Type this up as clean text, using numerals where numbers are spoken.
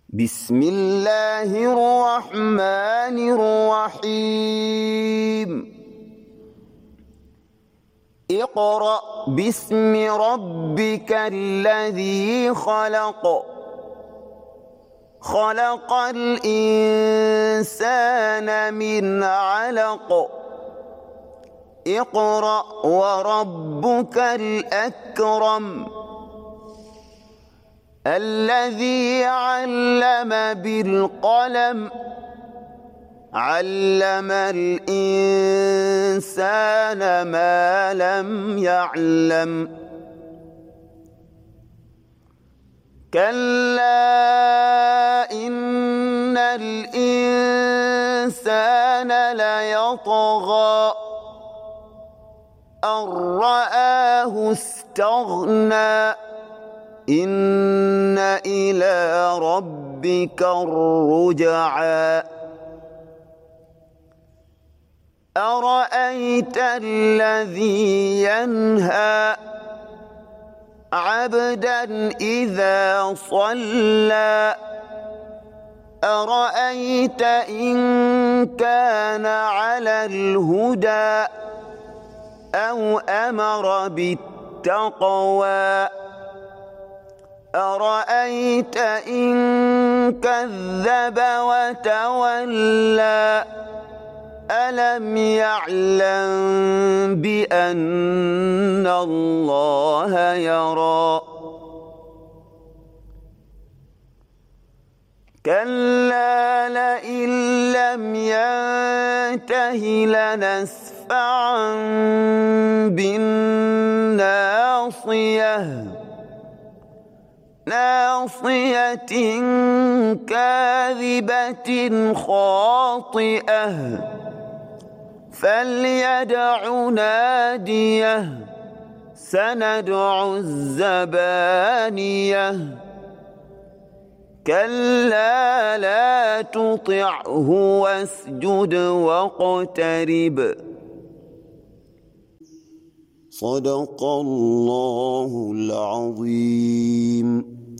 بسم الله الرحمن الرحيم اقرأ باسم ربك الذي خلق خلق الإنسان من علق اقرأ وربك الأكرم الذي علم بالقلم علم الإنسان ما لم يعلم كلا إن الإنسان ليطغى أن رآه استغنى إن إلى ربك الرجعى أرأيت الذي ينهى عبدا إذا صلى أرأيت إن كان على الهدى أو أمر بالتقوى أرأيت إن كذب وتولى ألم يعلم بأن الله يرى كلا لئن لم ينته لنسفعا بالناصية ناصية كاذبة خاطئة فليدع ناديه سندع الزبانية كلا لا تطعه واسجد واقترب صدق الله العظيم.